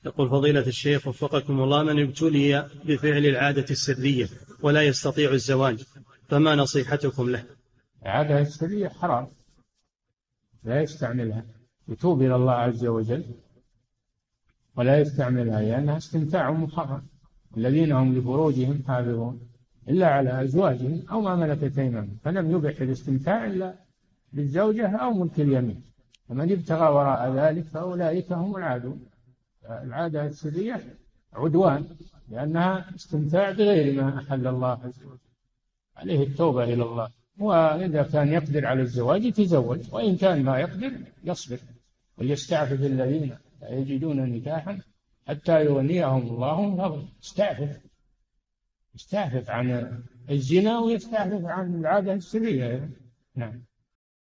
يقول فضيلة الشيخ وفقكم الله: من ابتلي بفعل العادة السرية ولا يستطيع الزواج فما نصيحتكم له؟ العادة السرية حرام، لا يستعملها، يتوب إلى الله عز وجل ولا يستعملها، لأنها استمتاع محرم. الذين هم لفروجهم حافظون إلا على أزواجهم أو ما ملكت أيمانهم، فلم يبح الاستمتاع إلا بالزوجة أو ملك اليمين، فمن ابتغى وراء ذلك فأولئك هم العادون. العادة السرية عدوان، لأنها استمتاع بغير ما أحل الله عز وجل، عليه التوبة إلى الله. وإذا كان يقدر على الزواج يتزوج، وإن كان ما يقدر يصبر، وليستعفف الذين لا يجدون نكاحا حتى يغنيهم الله من فضله. يستعفف عن الزنا ويستعفف عن العادة السرية. نعم.